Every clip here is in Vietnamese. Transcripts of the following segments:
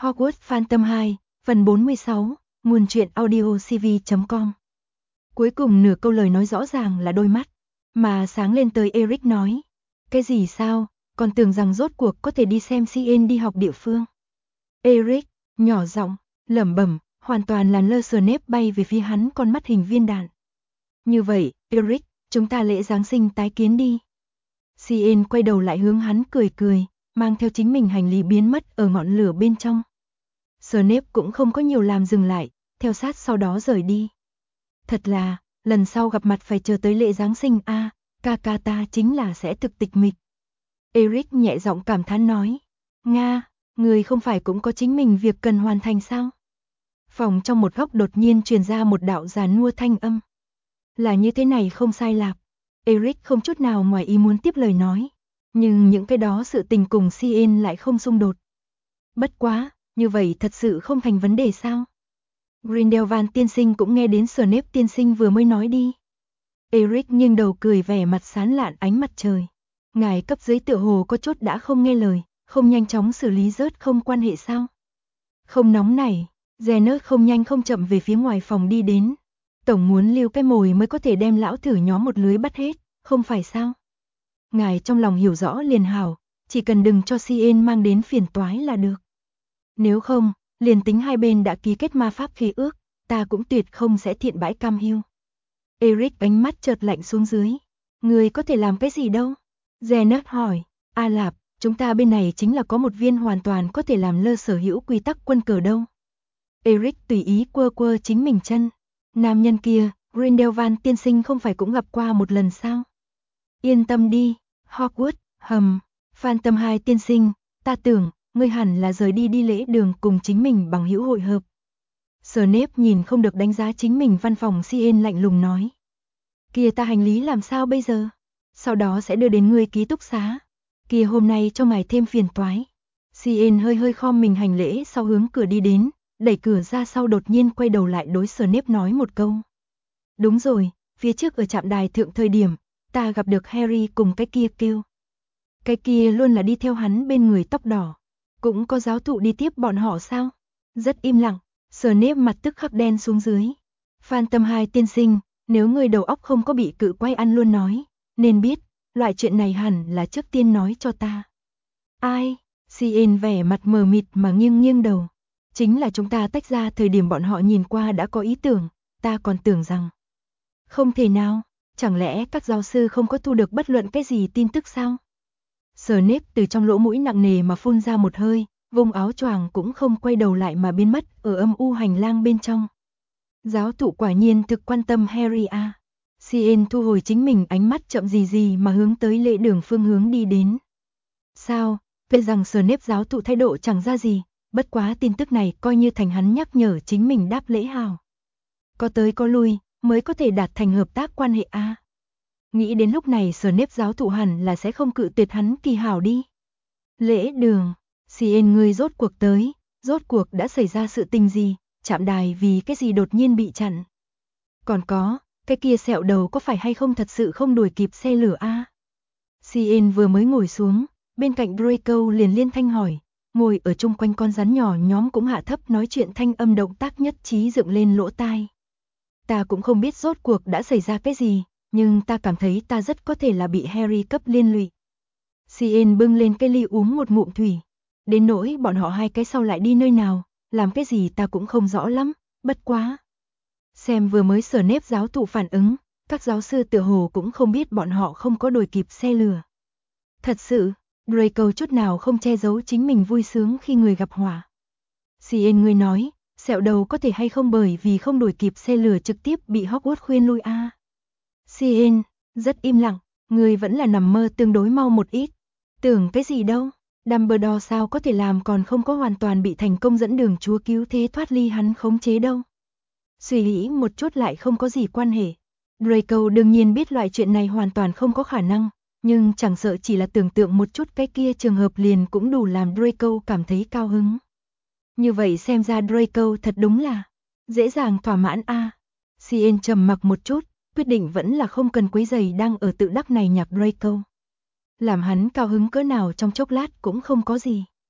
Hogwarts Phantom 2, phần 46, nguồn truyện audio cv.com. Cuối cùng nửa câu lời nói rõ ràng là đôi mắt mà sáng lên tới Eric nói. Cái gì sao, còn tưởng rằng rốt cuộc có thể đi xem CN đi học địa phương. Eric, nhỏ giọng, lẩm bẩm, hoàn toàn là lơ Snape bay về phía hắn con mắt hình viên đạn. Như vậy, Eric, chúng ta lễ Giáng sinh tái kiến đi. CN quay đầu lại hướng hắn cười cười, mang theo chính mình hành lý biến mất ở ngọn lửa bên trong. Snape cũng không có nhiều làm dừng lại, theo sát sau đó rời đi. Thật là, lần sau gặp mặt phải chờ tới lễ Giáng sinh a, ca ta chính là sẽ thực tịch mịch. Eric nhẹ giọng cảm thán nói. Nga, người không phải cũng có chính mình việc cần hoàn thành sao? Phòng trong một góc đột nhiên truyền ra một đạo giàn nua thanh âm. Là như thế này không sai lạc. Eric không chút nào ngoài ý muốn tiếp lời nói. Nhưng những cái đó sự tình cùng CN lại không xung đột. Bất quá, như vậy thật sự không thành vấn đề sao? Grindelwald tiên sinh cũng nghe đến Snape tiên sinh vừa mới nói đi. Eric nghiêng đầu cười vẻ mặt sán lạn ánh mặt trời. Ngài cấp dưới tựa hồ có chút đã không nghe lời, không nhanh chóng xử lý rớt không quan hệ sao? Không nóng này, Zenos không nhanh không chậm về phía ngoài phòng đi đến. Tổng muốn lưu cái mồi mới có thể đem lão thử nhóm một lưới bắt hết, không phải sao? Ngài trong lòng hiểu rõ liền hảo, chỉ cần đừng cho CN mang đến phiền toái là được. Nếu không, liền tính hai bên đã ký kết ma pháp khí ước, ta cũng tuyệt không sẽ thiện bãi cam hiu. Eric ánh mắt chợt lạnh xuống dưới. Người có thể làm cái gì đâu? Zenos hỏi. A Lạp, chúng ta bên này chính là có một viên hoàn toàn có thể làm lơ sở hữu quy tắc quân cờ đâu. Eric tùy ý quơ quơ chính mình chân. Nam nhân kia, Grindelwald tiên sinh không phải cũng gặp qua một lần sao? Yên tâm đi, Hogwarts, Phantom 2 tiên sinh, ta tưởng, ngươi hẳn là rời đi đi lễ đường cùng chính mình bằng hữu hội hợp. Snape nhìn không được đánh giá chính mình văn phòng CN lạnh lùng nói. Kia ta hành lý làm sao bây giờ? Sau đó sẽ đưa đến ngươi ký túc xá. Kia hôm nay cho ngài thêm phiền toái. CN hơi khom mình hành lễ sau hướng cửa đi đến, đẩy cửa ra sau đột nhiên quay đầu lại đối Snape nói một câu. Đúng rồi, phía trước ở trạm đài thượng thời điểm, ta gặp được Harry cùng cái kia kêu. Cái kia luôn là đi theo hắn bên người tóc đỏ. Cũng có giáo thụ đi tiếp bọn họ sao? Rất im lặng, Snape mặt tức khắc đen xuống dưới. Phantom 2 tiên sinh, nếu người đầu óc không có bị cự quay ăn luôn nói, nên biết, loại chuyện này hẳn là trước tiên nói cho ta. Ai? CN vẻ mặt mờ mịt mà nghiêng đầu. Chính là chúng ta tách ra thời điểm bọn họ nhìn qua đã có ý tưởng, ta còn tưởng rằng. Không thể nào, chẳng lẽ các giáo sư không có thu được bất luận cái gì tin tức sao? Snape từ trong lỗ mũi nặng nề mà phun ra một hơi, vùng áo choàng cũng không quay đầu lại mà biến mất ở âm u hành lang bên trong. Giáo thụ quả nhiên thực quan tâm Harry a. CN thu hồi chính mình ánh mắt chậm gì mà hướng tới lễ đường phương hướng đi đến. Sao, về rằng Snape giáo thụ thái độ chẳng ra gì, bất quá tin tức này coi như thành hắn nhắc nhở chính mình đáp lễ hào. Có tới có lui, mới có thể đạt thành hợp tác quan hệ a. Nghĩ đến lúc này Snape giáo thụ hẳn là sẽ không cự tuyệt hắn kỳ hảo đi. Lễ đường, CN người rốt cuộc tới, rốt cuộc đã xảy ra sự tình gì, trạm đài vì cái gì đột nhiên bị chặn. Còn có, cái kia sẹo đầu có phải hay không thật sự không đuổi kịp xe lửa a? CN vừa mới ngồi xuống, bên cạnh Draco liền liên thanh hỏi, ngồi ở chung quanh con rắn nhỏ nhóm cũng hạ thấp nói chuyện thanh âm động tác nhất trí dựng lên lỗ tai. Ta cũng không biết rốt cuộc đã xảy ra cái gì, nhưng ta cảm thấy ta rất có thể là bị Harry cấp liên lụy. CN bưng lên cái ly uống một ngụm thủy. Đến nỗi bọn họ hai cái sau lại đi nơi nào, làm cái gì ta cũng không rõ lắm, bất quá. Xem vừa mới Snape giáo thụ phản ứng, các giáo sư tựa hồ cũng không biết bọn họ không có đuổi kịp xe lửa. Thật sự, Draco chút nào không che giấu chính mình vui sướng khi người gặp họa. CN người nói, sẹo đầu có thể hay không bởi vì không đuổi kịp xe lửa trực tiếp bị Hogwarts khuyên lui a. CN, rất im lặng, người vẫn là nằm mơ tương đối mau một ít. Tưởng cái gì đâu, Dumbledore sao có thể làm còn không có hoàn toàn bị thành công dẫn đường chúa cứu thế thoát ly hắn khống chế đâu. Suy nghĩ một chút lại không có gì quan hệ. Draco đương nhiên biết loại chuyện này hoàn toàn không có khả năng, nhưng chẳng sợ chỉ là tưởng tượng một chút cái kia trường hợp liền cũng đủ làm Draco cảm thấy cao hứng. Như vậy xem ra Draco thật đúng là dễ dàng thỏa mãn a. CN trầm mặc một chút, quyết định vẫn là không cần quấy rầy đang ở tự đắc này nhạc Draco. Làm hắn cao hứng cỡ nào trong chốc lát cũng không có gì.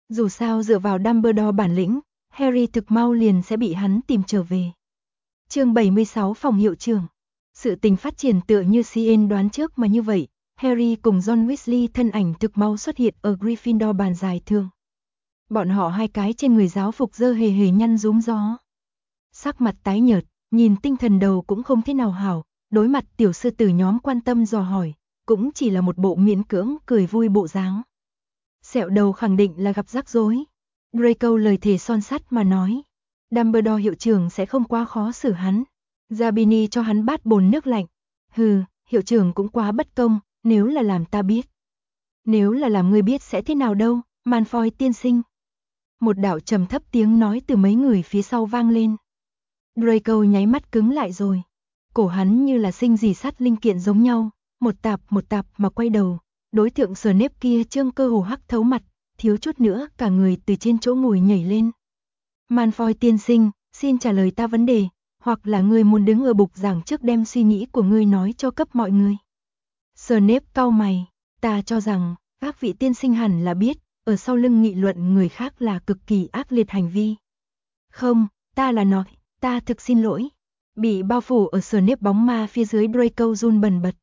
Dù sao dựa vào Dumbledore bản lĩnh, Harry thực mau liền sẽ bị hắn tìm trở về. Chương 76 Phòng hiệu trưởng. Sự tình phát triển tựa như CN đoán trước mà như vậy, Harry cùng Ron Weasley thân ảnh thực mau xuất hiện ở Gryffindor bàn giải thưởng. Bọn họ hai cái trên người giáo phục dơ hề hề nhăn rúm gió. Sắc mặt tái nhợt, nhìn tinh thần đầu cũng không thế nào hảo, đối mặt tiểu sư tử nhóm quan tâm dò hỏi, cũng chỉ là một bộ miễn cưỡng cười vui bộ dáng. Sẹo đầu khẳng định là gặp rắc rối. Draco lời thề son sắt mà nói. Dumbledore hiệu trưởng sẽ không quá khó xử hắn. Zabini cho hắn bát bồn nước lạnh. Hừ, hiệu trưởng cũng quá bất công, nếu là làm ta biết. Nếu là làm ngươi biết sẽ thế nào đâu, Malfoy tiên sinh. Một đạo trầm thấp tiếng nói từ mấy người phía sau vang lên. Draco nháy mắt cứng lại rồi. Cổ hắn như là sinh dì sắt linh kiện giống nhau, một tạp mà quay đầu. Đối tượng Snape kia trương cơ hồ hắc thấu mặt, thiếu chút nữa cả người từ trên chỗ ngồi nhảy lên. Malfoy tiên sinh, xin trả lời ta vấn đề, hoặc là ngươi muốn đứng ở bục giảng trước đem suy nghĩ của ngươi nói cho cấp mọi người. Snape cau mày, ta cho rằng, các vị tiên sinh hẳn là biết, ở sau lưng nghị luận người khác là cực kỳ ác liệt hành vi. Không, ta là nói, ta thực xin lỗi. Bị bao phủ ở Snape bóng ma phía dưới Draco run bần bật.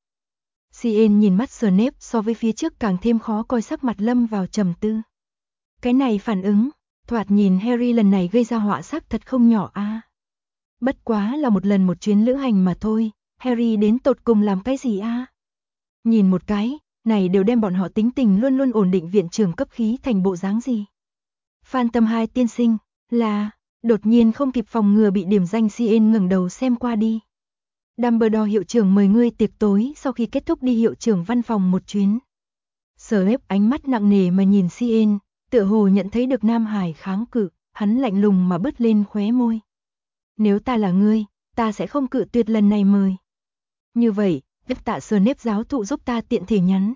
CN nhìn mắt Snape so với phía trước càng thêm khó coi, sắc mặt lâm vào trầm tư. Cái này phản ứng, thoạt nhìn Harry lần này gây ra họa sắc thật không nhỏ a. Bất quá là một lần một chuyến lữ hành mà thôi, Harry đến tột cùng làm cái gì a? Nhìn một cái, này đều đem bọn họ tính tình luôn luôn ổn định viện trưởng cấp khí thành bộ dáng gì. Phantom 2 tiên sinh, là, đột nhiên không kịp phòng ngừa bị điểm danh CN ngẩng đầu xem qua đi. Dumbledore hiệu trưởng mời ngươi tiệc tối sau khi kết thúc đi hiệu trưởng văn phòng một chuyến. Snape ánh mắt nặng nề mà nhìn CN, tựa hồ nhận thấy được Nam Hải kháng cự, hắn lạnh lùng mà bứt lên khóe môi. Nếu ta là ngươi, ta sẽ không cự tuyệt lần này mời. Như vậy, đắc tạ Snape giáo thụ giúp ta tiện thể nhắn.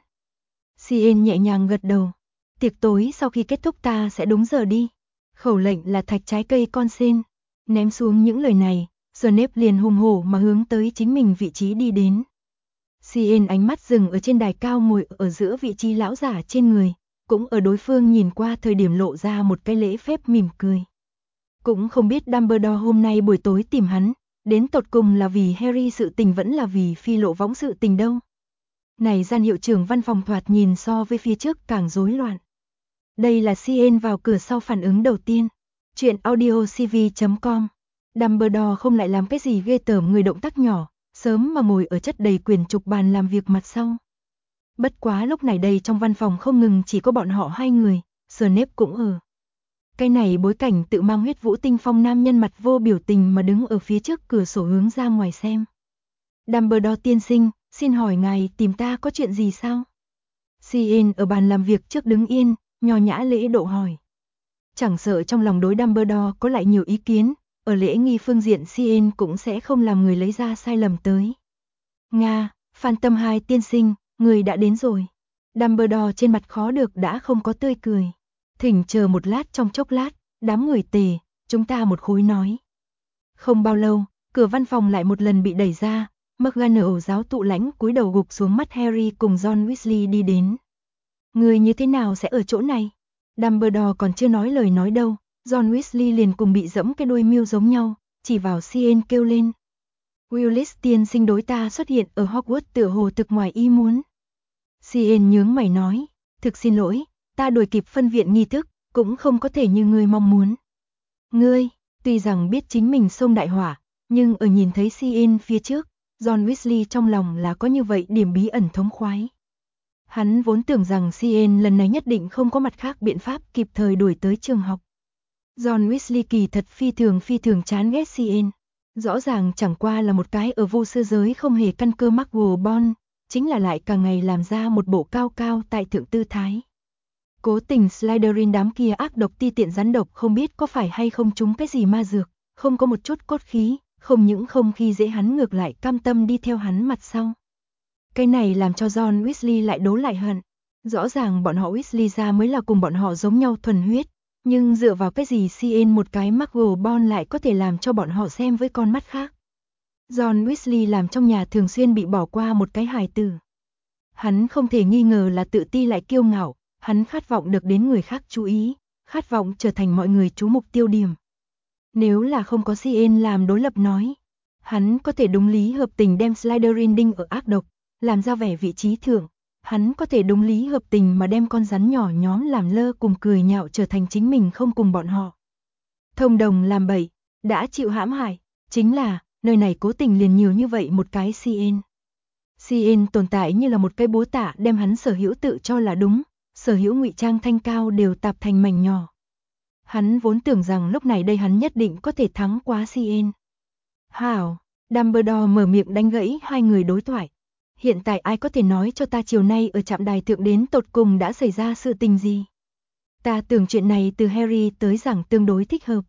CN nhẹ nhàng gật đầu. Tiệc tối sau khi kết thúc ta sẽ đúng giờ đi. Khẩu lệnh là thạch trái cây con sen. Ném xuống những lời này, Snape liền hùng hổ mà hướng tới chính mình vị trí đi đến. CN ánh mắt dừng ở trên đài cao ngồi ở giữa vị trí lão giả trên người, cũng ở đối phương nhìn qua thời điểm lộ ra một cái lễ phép mỉm cười. Cũng không biết Dumbledore hôm nay buổi tối tìm hắn, đến tột cùng là vì Harry sự tình vẫn là vì Phi Lộ Võng sự tình đâu. Này gian hiệu trưởng văn phòng thoạt nhìn so với phía trước càng rối loạn. Đây là CN vào cửa sau phản ứng đầu tiên. Chuyện audiocv.com. Dumbledore không lại làm cái gì ghê tởm người động tác nhỏ, sớm mà ngồi ở chất đầy quyển trục bàn làm việc mặt sau. Bất quá lúc này đây trong văn phòng không ngừng chỉ có bọn họ hai người, Snape cũng ở. Cái này bối cảnh tự mang huyết vũ tinh phong nam nhân mặt vô biểu tình mà đứng ở phía trước cửa sổ hướng ra ngoài xem. Dumbledore tiên sinh, xin hỏi ngài tìm ta có chuyện gì sao? CN ở bàn làm việc trước đứng yên, nho nhã lễ độ hỏi. Chẳng sợ trong lòng đối Dumbledore có lại nhiều ý kiến, ở lễ nghi phương diện CN cũng sẽ không làm người lấy ra sai lầm tới. Nga, Phantom 2 tiên sinh, người đã đến rồi. Dumbledore trên mặt khó được đã không có tươi cười. Thỉnh chờ một lát, trong chốc lát, đám người tề, chúng ta một khối nói. Không bao lâu, cửa văn phòng lại một lần bị đẩy ra, McGonagall giáo tụ lãnh cúi đầu gục xuống mắt Harry cùng Ron Weasley đi đến. Người như thế nào sẽ ở chỗ này? Dumbledore còn chưa nói lời nói đâu, Ron Weasley liền cùng bị dẫm cái đuôi miêu giống nhau, chỉ vào CN kêu lên. Willis tiên sinh đối ta xuất hiện ở Hogwarts tựa hồ thực ngoài ý muốn. CN nhướng mày nói, thực xin lỗi, ta đuổi kịp phân viện nghi thức, cũng không có thể như ngươi mong muốn. Ngươi, tuy rằng biết chính mình xông đại hỏa, nhưng ở nhìn thấy CN phía trước, Ron Weasley trong lòng là có như vậy điểm bí ẩn thống khoái. Hắn vốn tưởng rằng CN lần này nhất định không có mặt khác biện pháp kịp thời đuổi tới trường học. Ron Weasley kỳ thật phi thường chán ghét CN. Rõ ràng chẳng qua là một cái ở vô sư giới không hề căn cơ McGonagall, chính là lại càng ngày làm ra một bộ cao cao tại thượng tư thái. Cố tình Slytherin đám kia ác độc ti tiện rắn độc không biết có phải hay không trúng cái gì ma dược, không có một chút cốt khí, không những không khi dễ hắn ngược lại cam tâm đi theo hắn mặt sau. Cái này làm cho Ron Weasley lại đố lại hận. Rõ ràng bọn họ Weasley ra mới là cùng bọn họ giống nhau thuần huyết, nhưng dựa vào cái gì CN một cái McGonagall lại có thể làm cho bọn họ xem với con mắt khác. Ron Weasley làm trong nhà thường xuyên bị bỏ qua một cái hài tử. Hắn không thể nghi ngờ là tự ti lại kiêu ngạo, hắn khát vọng được đến người khác chú ý, khát vọng trở thành mọi người chú mục tiêu điểm. Nếu là không có CN làm đối lập nói, hắn có thể đúng lý hợp tình đem Slytherin đinh ở ác độc, làm ra vẻ vị trí thượng. Hắn có thể đúng lý hợp tình mà đem con rắn nhỏ nhóm làm lơ cùng cười nhạo trở thành chính mình không cùng bọn họ. Thông đồng làm bậy, đã chịu hãm hại, chính là, nơi này cố tình liền nhiều như vậy một cái CN. CN tồn tại như là một cái búa tạ đem hắn sở hữu tự cho là đúng, sở hữu ngụy trang thanh cao đều tạp thành mảnh nhỏ. Hắn vốn tưởng rằng lúc này đây hắn nhất định có thể thắng quá CN. Hảo, Dumbledore mở miệng đánh gãy hai người đối thoại. Hiện tại ai có thể nói cho ta chiều nay ở trạm đài thượng đến tột cùng đã xảy ra sự tình gì? Ta tưởng chuyện này từ Harry tới giảng tương đối thích hợp.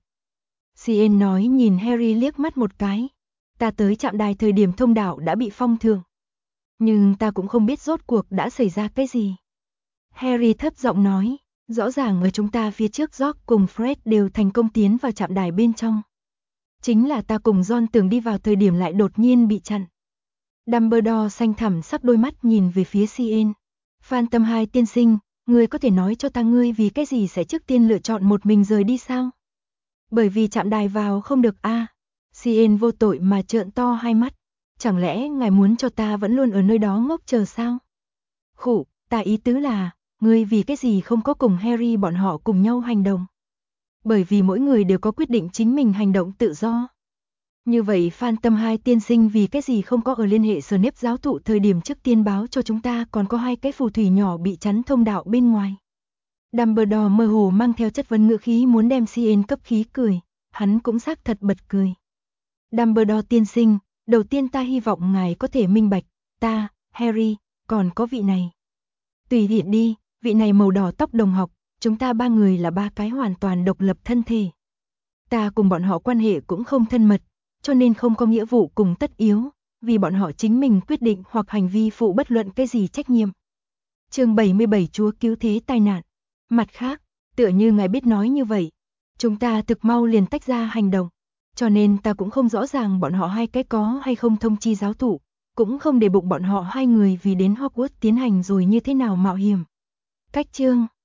CN nói nhìn Harry liếc mắt một cái. Ta tới trạm đài thời điểm thông đạo đã bị phong thượng. Nhưng ta cũng không biết rốt cuộc đã xảy ra cái gì. Harry thấp giọng nói, rõ ràng ở chúng ta phía trước George cùng Fred đều thành công tiến vào trạm đài bên trong. Chính là ta cùng John tưởng đi vào thời điểm lại đột nhiên bị chặn. Dumbledore xanh thẳm sắc đôi mắt nhìn về phía CN. Phantom 2 tiên sinh, ngươi có thể nói cho ta ngươi vì cái gì sẽ trước tiên lựa chọn một mình rời đi sao? Bởi vì trạm đài vào không được a. CN vô tội mà trợn to hai mắt. Chẳng lẽ ngài muốn cho ta vẫn luôn ở nơi đó ngốc chờ sao? Khụ, ta ý tứ là, ngươi vì cái gì không có cùng Harry bọn họ cùng nhau hành động? Bởi vì mỗi người đều có quyết định chính mình hành động tự do. Như vậy Phantom 2 tiên sinh vì cái gì không có ở liên hệ Snape giáo thụ thời điểm trước tiên báo cho chúng ta còn có hai cái phù thủy nhỏ bị chắn thông đạo bên ngoài. Dumbledore mơ hồ mang theo chất vấn ngữ khí muốn đem CN cấp khí cười, hắn cũng xác thật bật cười. Dumbledore tiên sinh, đầu tiên ta hy vọng ngài có thể minh bạch, ta, Harry, còn có vị này. Tùy tiện đi, vị này màu đỏ tóc đồng học, chúng ta ba người là ba cái hoàn toàn độc lập thân thể. Ta cùng bọn họ quan hệ cũng không thân mật, cho nên không có nghĩa vụ cùng tất yếu, vì bọn họ chính mình quyết định hoặc hành vi phụ bất luận cái gì trách nhiệm. Chương 77 Chúa cứu thế tai nạn. Mặt khác, tựa như ngài biết nói như vậy, chúng ta thực mau liền tách ra hành động, cho nên ta cũng không rõ ràng bọn họ hai cái có hay không thông chi giáo thụ, cũng không để bụng bọn họ hai người vì đến Hogwarts tiến hành rồi như thế nào mạo hiểm. Cách chương